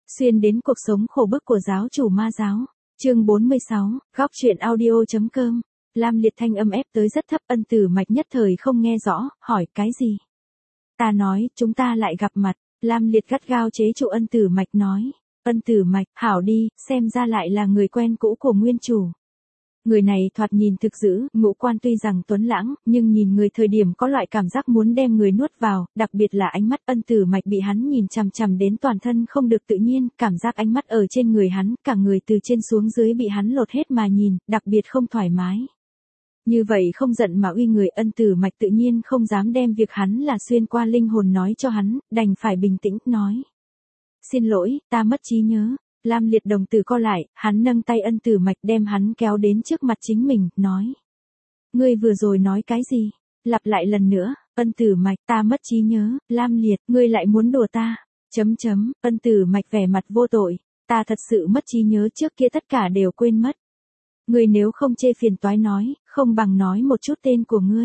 Xuyên đến cuộc sống khổ bức của giáo chủ ma giáo. Chương 46, góc truyện audio.com. Lam Liệt thanh âm ép tới rất thấp, Ân Tử Mạch nhất thời không nghe rõ, hỏi cái gì? Ta nói, chúng ta lại gặp mặt. Lam Liệt gắt gao chế trụ Ân Tử Mạch nói. Ân Tử Mạch, hảo đi, xem ra lại là người quen cũ của nguyên chủ. Người này thoạt nhìn thực dữ, ngũ quan tuy rằng tuấn lãng, nhưng nhìn người thời điểm có loại cảm giác muốn đem người nuốt vào, đặc biệt là ánh mắt Ân Tử Mạch bị hắn nhìn chằm chằm đến toàn thân không được tự nhiên, cảm giác ánh mắt ở trên người hắn, cả người từ trên xuống dưới bị hắn lột hết mà nhìn, đặc biệt không thoải mái. Như vậy không giận mà uy người, Ân Tử Mạch tự nhiên không dám đem việc hắn là xuyên qua linh hồn nói cho hắn, đành phải bình tĩnh, nói. Xin lỗi, ta mất trí nhớ. Lam Liệt đồng tử co lại, hắn nâng tay Ân Tử Mạch đem hắn kéo đến trước mặt chính mình, nói. Ngươi vừa rồi nói cái gì? Lặp lại lần nữa, Ân Tử Mạch, ta mất trí nhớ. Lam Liệt, ngươi lại muốn đùa ta. Ân Tử Mạch vẻ mặt vô tội, ta thật sự mất trí nhớ, trước kia tất cả đều quên mất. Ngươi nếu không chê phiền toái nói, không bằng nói một chút tên của ngươi.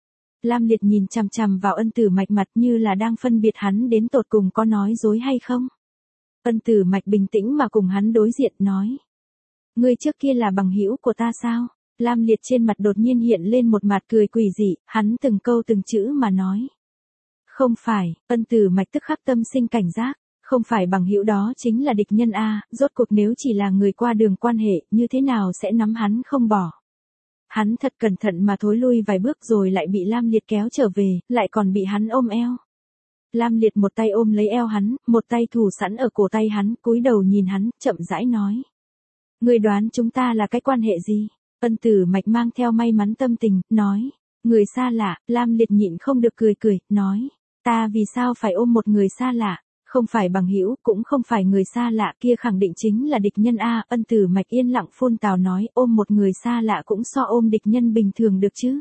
Lam Liệt nhìn chằm chằm vào Ân Tử Mạch mặt như là đang phân biệt hắn đến tột cùng có nói dối hay không. Ân Tử Mạch bình tĩnh mà cùng hắn đối diện, nói. Ngươi trước kia là bằng hữu của ta sao? Lam Liệt trên mặt đột nhiên hiện lên một mặt cười quỷ dị, hắn từng câu từng chữ mà nói. Không phải. Ân Tử Mạch tức khắc tâm sinh cảnh giác, không phải bằng hữu đó chính là địch nhân a, rốt cuộc nếu chỉ là người qua đường quan hệ, như thế nào sẽ nắm hắn không bỏ. Hắn thật cẩn thận mà thối lui vài bước rồi lại bị Lam Liệt kéo trở về, lại còn bị hắn ôm eo. Lam Liệt một tay ôm lấy eo hắn, một tay thủ sẵn ở cổ tay hắn, cúi đầu nhìn hắn, chậm rãi nói. Ngươi đoán chúng ta là cái quan hệ gì? Ân Tử Mạch mang theo may mắn tâm tình, nói. Người xa lạ. Lam Liệt nhịn không được cười, nói. Ta vì sao phải ôm một người xa lạ? Không phải bằng hữu, cũng không phải người xa lạ, kia khẳng định chính là địch nhân a. Ân Tử Mạch yên lặng phun tào nói, ôm một người xa lạ cũng so ôm địch nhân bình thường được chứ.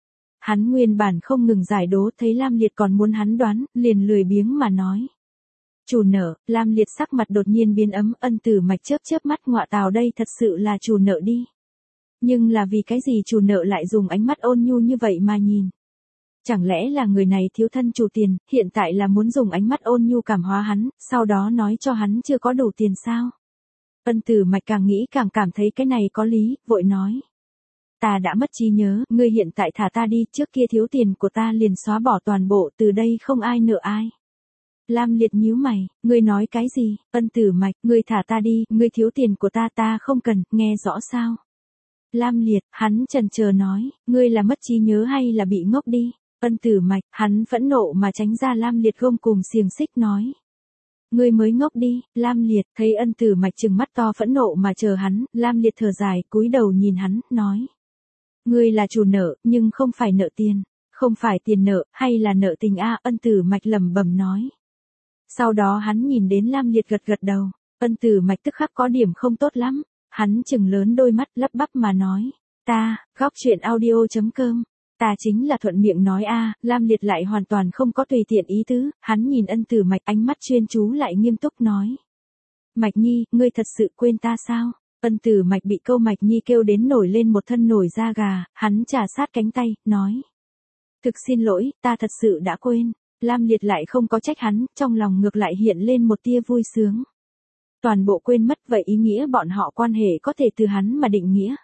Hắn nguyên bản không ngừng giải đố, thấy Lam Liệt còn muốn hắn đoán, liền lười biếng mà nói. Chủ nợ. Lam Liệt sắc mặt đột nhiên biến ấm, Ân Tử Mạch chớp mắt, ngọa tào, đây thật sự là chủ nợ đi. Nhưng là vì cái gì chủ nợ lại dùng ánh mắt ôn nhu như vậy mà nhìn? Chẳng lẽ là người này thiếu thân chủ tiền, hiện tại là muốn dùng ánh mắt ôn nhu cảm hóa hắn, sau đó nói cho hắn chưa có đủ tiền sao? Ân Tử Mạch càng nghĩ càng cảm thấy cái này có lý, vội nói. Ta đã mất trí nhớ, ngươi hiện tại thả ta đi, trước kia thiếu tiền của ta liền xóa bỏ toàn bộ, từ đây không ai nợ ai. Lam Liệt nhíu mày, ngươi nói cái gì? Ân Tử Mạch, ngươi thả ta đi, ngươi thiếu tiền của ta không cần, nghe rõ sao? Lam Liệt, hắn chần chờ nói, ngươi là mất trí nhớ hay là bị ngốc đi? Ân Tử Mạch, hắn phẫn nộ mà tránh ra Lam Liệt gông cùm xiềng xích, nói. Ngươi mới ngốc đi. Lam Liệt, thấy Ân Tử Mạch trừng mắt to phẫn nộ mà chờ hắn, Lam Liệt thở dài, cúi đầu nhìn hắn, nói. Ngươi là chủ nợ, nhưng không phải nợ tiền. Không phải tiền nợ, hay là nợ tình a? Ân Tử Mạch lẩm bẩm nói. Sau đó hắn nhìn đến Lam Liệt gật đầu. Ân Tử Mạch tức khắc có điểm không tốt lắm. Hắn trừng lớn đôi mắt, lắp bắp mà nói. Ta, góc truyện audio.com. Ta chính là thuận miệng nói a. Lam Liệt lại hoàn toàn không có tùy tiện ý tứ, hắn nhìn Ân Tử Mạch, ánh mắt chuyên chú lại nghiêm túc nói. Mạch Nhi, ngươi thật sự quên ta sao? Ân Tử Mạch bị câu Mạch Nhi kêu đến nổi lên một thân nổi da gà, hắn chà sát cánh tay, nói. Thực xin lỗi, ta thật sự đã quên. Lam Liệt lại không có trách hắn, trong lòng ngược lại hiện lên một tia vui sướng. Toàn bộ quên mất, vậy ý nghĩa bọn họ quan hệ có thể từ hắn mà định nghĩa.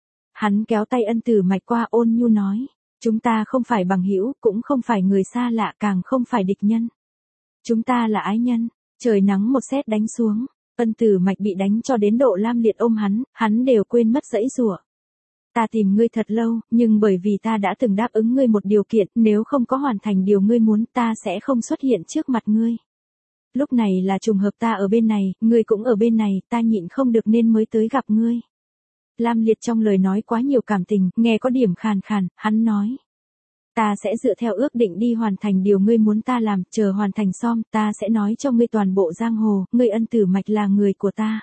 Hắn kéo tay Ân Tử Mạch qua, ôn nhu nói. Chúng ta không phải bằng hữu, cũng không phải người xa lạ, càng không phải địch nhân. Chúng ta là ái nhân. Trời nắng một sét đánh xuống. Ân Tử Mạch bị đánh cho đến độ Lam Liệt ôm hắn đều quên mất giãy giụa. Ta tìm ngươi thật lâu, nhưng bởi vì ta đã từng đáp ứng ngươi một điều kiện, nếu không có hoàn thành điều ngươi muốn, ta sẽ không xuất hiện trước mặt ngươi. Lúc này là trùng hợp ta ở bên này, ngươi cũng ở bên này, ta nhịn không được nên mới tới gặp ngươi. Lam Liệt trong lời nói quá nhiều cảm tình, nghe có điểm khàn khàn, hắn nói. Ta sẽ dựa theo ước định đi hoàn thành điều ngươi muốn ta làm, chờ hoàn thành xong, ta sẽ nói cho ngươi toàn bộ giang hồ, ngươi Ân Tử Mạch là người của ta.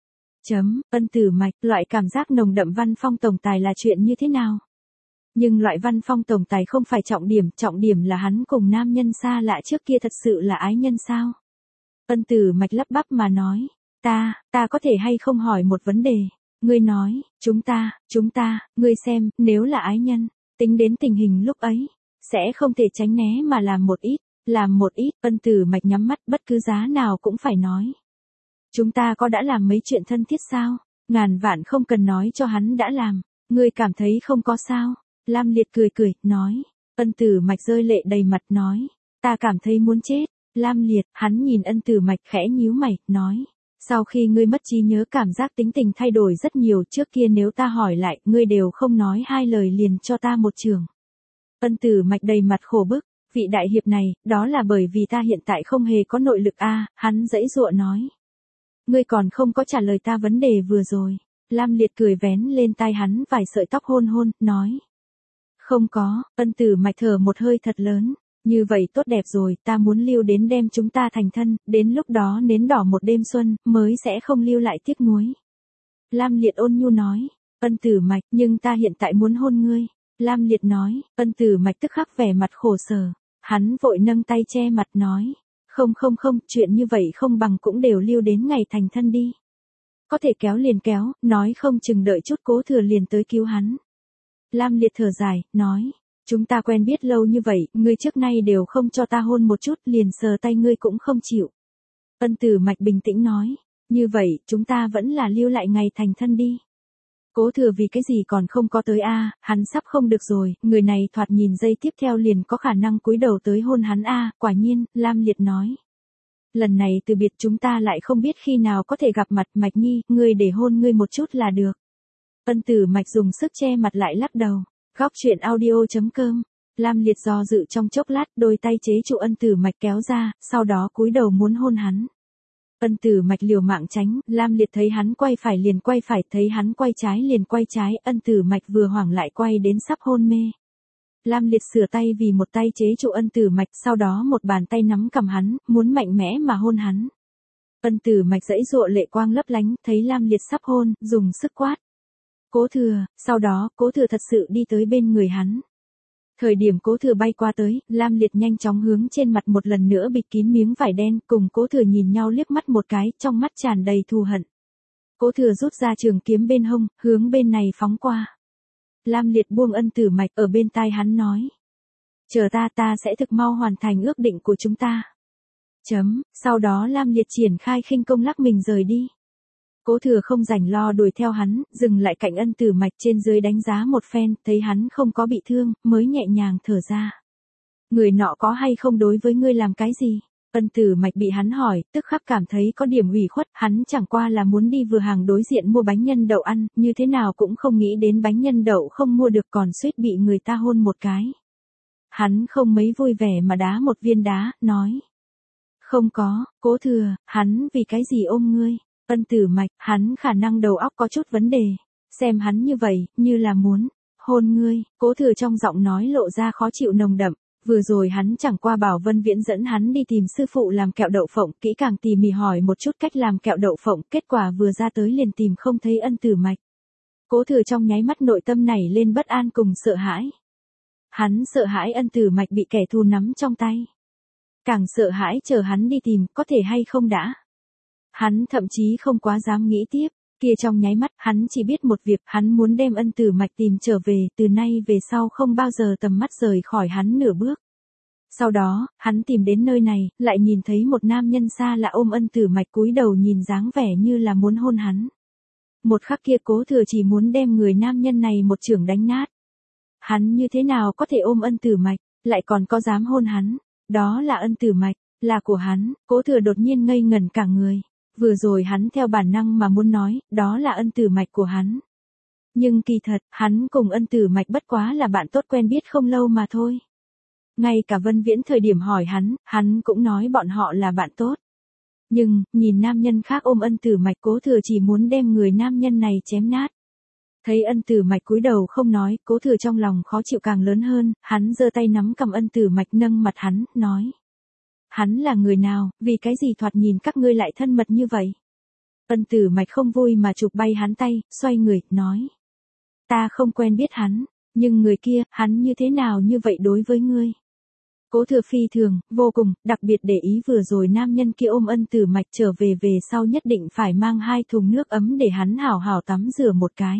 Ân Tử Mạch, loại cảm giác nồng đậm văn phong tổng tài là chuyện như thế nào? Nhưng loại văn phong tổng tài không phải trọng điểm là hắn cùng nam nhân xa lạ trước kia thật sự là ái nhân sao? Ân Tử Mạch lắp bắp mà nói, ta có thể hay không hỏi một vấn đề? Ngươi nói, chúng ta, ngươi xem, nếu là ái nhân, tính đến tình hình lúc ấy, sẽ không thể tránh né mà làm một ít, Ân Tử Mạch nhắm mắt, bất cứ giá nào cũng phải nói. Chúng ta có đã làm mấy chuyện thân thiết sao? Ngàn vạn không cần nói cho hắn đã làm. Ngươi cảm thấy không có sao? Lam Liệt cười cười, nói. Ân Tử Mạch rơi lệ đầy mặt nói. Ta cảm thấy muốn chết. Lam Liệt, hắn nhìn Ân Tử Mạch khẽ nhíu mày, nói. Sau khi ngươi mất trí nhớ cảm giác tính tình thay đổi rất nhiều, trước kia nếu ta hỏi lại, ngươi đều không nói hai lời liền cho ta một trường. Ân Tử Mạch đầy mặt khổ bức. Vị đại hiệp này, đó là bởi vì ta hiện tại không hề có nội lực a, hắn giãy giụa nói. Ngươi còn không có trả lời ta vấn đề vừa rồi. Lam Liệt cười vén lên tai hắn vài sợi tóc hôn hôn, nói. Không có. Ân Tử Mạch thở một hơi thật lớn. Như vậy tốt đẹp rồi, ta muốn lưu đến đêm chúng ta thành thân, đến lúc đó nến đỏ một đêm xuân, mới sẽ không lưu lại tiếc nuối. Lam Liệt ôn nhu nói. Ân Tử Mạch, nhưng ta hiện tại muốn hôn ngươi. Lam Liệt nói. Ân Tử Mạch tức khắc vẻ mặt khổ sở. Hắn vội nâng tay che mặt nói. Không, chuyện như vậy không bằng cũng đều lưu đến ngày thành thân đi. Có thể kéo liền kéo, nói không chừng đợi chút Cố Thừa liền tới cứu hắn. Lam Liệt thở dài, nói. Chúng ta quen biết lâu như vậy, ngươi trước nay đều không cho ta hôn một chút, liền sờ tay ngươi cũng không chịu. Ân Tử Mạch bình tĩnh nói. Như vậy, chúng ta vẫn là lưu lại ngày thành thân đi. Cố Thừa vì cái gì còn không có tới a, hắn sắp không được rồi, người này thoạt nhìn giây tiếp theo liền có khả năng cúi đầu tới hôn hắn a, quả nhiên, Lam Liệt nói. Lần này từ biệt chúng ta lại không biết khi nào có thể gặp mặt, Mạch Nhi, ngươi để hôn ngươi một chút là được. Ân Tử Mạch dùng sức che mặt lại lắc đầu. Góc truyện audio.com. Lam Liệt do dự trong chốc lát, đôi tay chế trụ Ân Tử Mạch kéo ra, sau đó cúi đầu muốn hôn hắn. Ân Tử Mạch liều mạng tránh, Lam Liệt thấy hắn quay phải liền quay phải, thấy hắn quay trái liền quay trái, Ân Tử Mạch vừa hoảng lại quay đến sắp hôn mê. Lam Liệt sửa tay vì một tay chế trụ Ân Tử Mạch, sau đó một bàn tay nắm cầm hắn, muốn mạnh mẽ mà hôn hắn. Ân Tử Mạch giãy giụa lệ quang lấp lánh, thấy Lam Liệt sắp hôn, dùng sức quát. Cố Thừa, sau đó, Cố Thừa thật sự đi tới bên người hắn. Thời điểm Cố Thừa bay qua tới, Lam Liệt nhanh chóng hướng trên mặt một lần nữa bịt kín miếng vải đen, cùng Cố Thừa nhìn nhau liếc mắt một cái, trong mắt tràn đầy thù hận. Cố Thừa rút ra trường kiếm bên hông, hướng bên này phóng qua. Lam Liệt buông Ân Tử Mạch ở bên tai hắn nói. Chờ ta sẽ thực mau hoàn thành ước định của chúng ta. Sau đó Lam Liệt triển khai khinh công lắc mình rời đi. Cố Thừa không rảnh lo đuổi theo hắn, dừng lại cạnh Ân Tử Mạch trên dưới đánh giá một phen, thấy hắn không có bị thương, mới nhẹ nhàng thở ra. Người nọ có hay không đối với ngươi làm cái gì? Ân Tử Mạch bị hắn hỏi, tức khắc cảm thấy có điểm ủy khuất, hắn chẳng qua là muốn đi vừa hàng đối diện mua bánh nhân đậu ăn, như thế nào cũng không nghĩ đến bánh nhân đậu không mua được còn suýt bị người ta hôn một cái. Hắn không mấy vui vẻ mà đá một viên đá, nói. Không có, Cố Thừa, hắn vì cái gì ôm ngươi? Ân Tử Mạch, hắn khả năng đầu óc có chút vấn đề. Xem hắn như vậy, như là muốn hôn ngươi. Cố Thừa trong giọng nói lộ ra khó chịu nồng đậm. Vừa rồi hắn chẳng qua bảo Vân Viễn dẫn hắn đi tìm sư phụ làm kẹo đậu phộng, kỹ càng tỉ mỉ hỏi một chút cách làm kẹo đậu phộng, kết quả vừa ra tới liền tìm không thấy Ân Tử Mạch. Cố Thừa trong nháy mắt nội tâm nảy lên bất an cùng sợ hãi. Hắn sợ hãi Ân Tử Mạch bị kẻ thù nắm trong tay. Càng sợ hãi chờ hắn đi tìm, có thể hay không đã. Hắn thậm chí không quá dám nghĩ tiếp, kia trong nháy mắt, hắn chỉ biết một việc, hắn muốn đem Ân Tử Mạch tìm trở về, từ nay về sau không bao giờ tầm mắt rời khỏi hắn nửa bước. Sau đó, hắn tìm đến nơi này, lại nhìn thấy một nam nhân xa lạ ôm Ân Tử Mạch cúi đầu nhìn dáng vẻ như là muốn hôn hắn. Một khắc kia Cố Thừa chỉ muốn đem người nam nhân này một chưởng đánh nát. Hắn như thế nào có thể ôm Ân Tử Mạch, lại còn có dám hôn hắn, đó là Ân Tử Mạch, là của hắn, Cố Thừa đột nhiên ngây ngẩn cả người. Vừa rồi hắn theo bản năng mà muốn nói, đó là Ân Tử Mạch của hắn. Nhưng kỳ thật, hắn cùng Ân Tử Mạch bất quá là bạn tốt quen biết không lâu mà thôi. Ngay cả Vân Viễn thời điểm hỏi hắn cũng nói bọn họ là bạn tốt. Nhưng, nhìn nam nhân khác ôm Ân Tử Mạch, Cố Thừa chỉ muốn đem người nam nhân này chém nát. Thấy Ân Tử Mạch cúi đầu không nói, Cố Thừa trong lòng khó chịu càng lớn hơn, hắn giơ tay nắm cầm Ân Tử Mạch nâng mặt hắn, nói. Hắn là người nào, vì cái gì thoạt nhìn các ngươi lại thân mật như vậy? Ân Tử Mạch không vui mà chụp bay hắn tay, xoay người, nói. Ta không quen biết hắn, nhưng người kia, hắn như thế nào như vậy đối với ngươi? Cố Thừa phi thường, vô cùng, đặc biệt để ý vừa rồi nam nhân kia ôm Ân Tử Mạch trở về sau nhất định phải mang 2 thùng nước ấm để hắn hảo hảo tắm rửa một cái.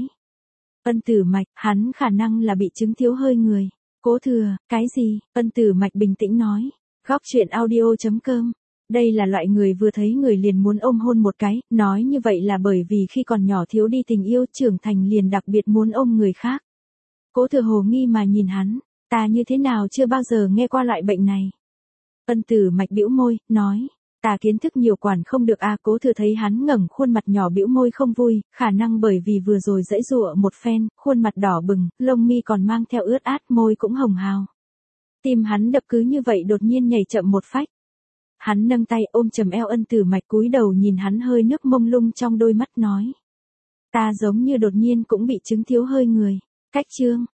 Ân Tử Mạch, hắn khả năng là bị chứng thiếu hơi người. Cố Thừa, cái gì? Ân Tử Mạch bình tĩnh nói. Góc truyện audio.com Đây là loại người vừa thấy người liền muốn ôm hôn một cái, nói như vậy là bởi vì khi còn nhỏ thiếu đi tình yêu, trưởng thành liền đặc biệt muốn ôm người khác. Cố Thừa hồ nghi mà nhìn hắn, ta như thế nào chưa bao giờ nghe qua loại bệnh này. Ân Tử Mạch bĩu môi, nói, ta kiến thức nhiều quản không được a. Cố Thừa thấy hắn ngẩng khuôn mặt nhỏ bĩu môi không vui, khả năng bởi vì vừa rồi giãy giụa một phen, khuôn mặt đỏ bừng, lông mi còn mang theo ướt át, môi cũng hồng hào. Tim hắn đập cứ như vậy đột nhiên nhảy chậm một phách. Hắn nâng tay ôm chầm eo Ân Tử Mạch, cúi đầu nhìn hắn, hơi nước mông lung trong đôi mắt nói, ta giống như đột nhiên cũng bị chứng thiếu hơi người. Cách chương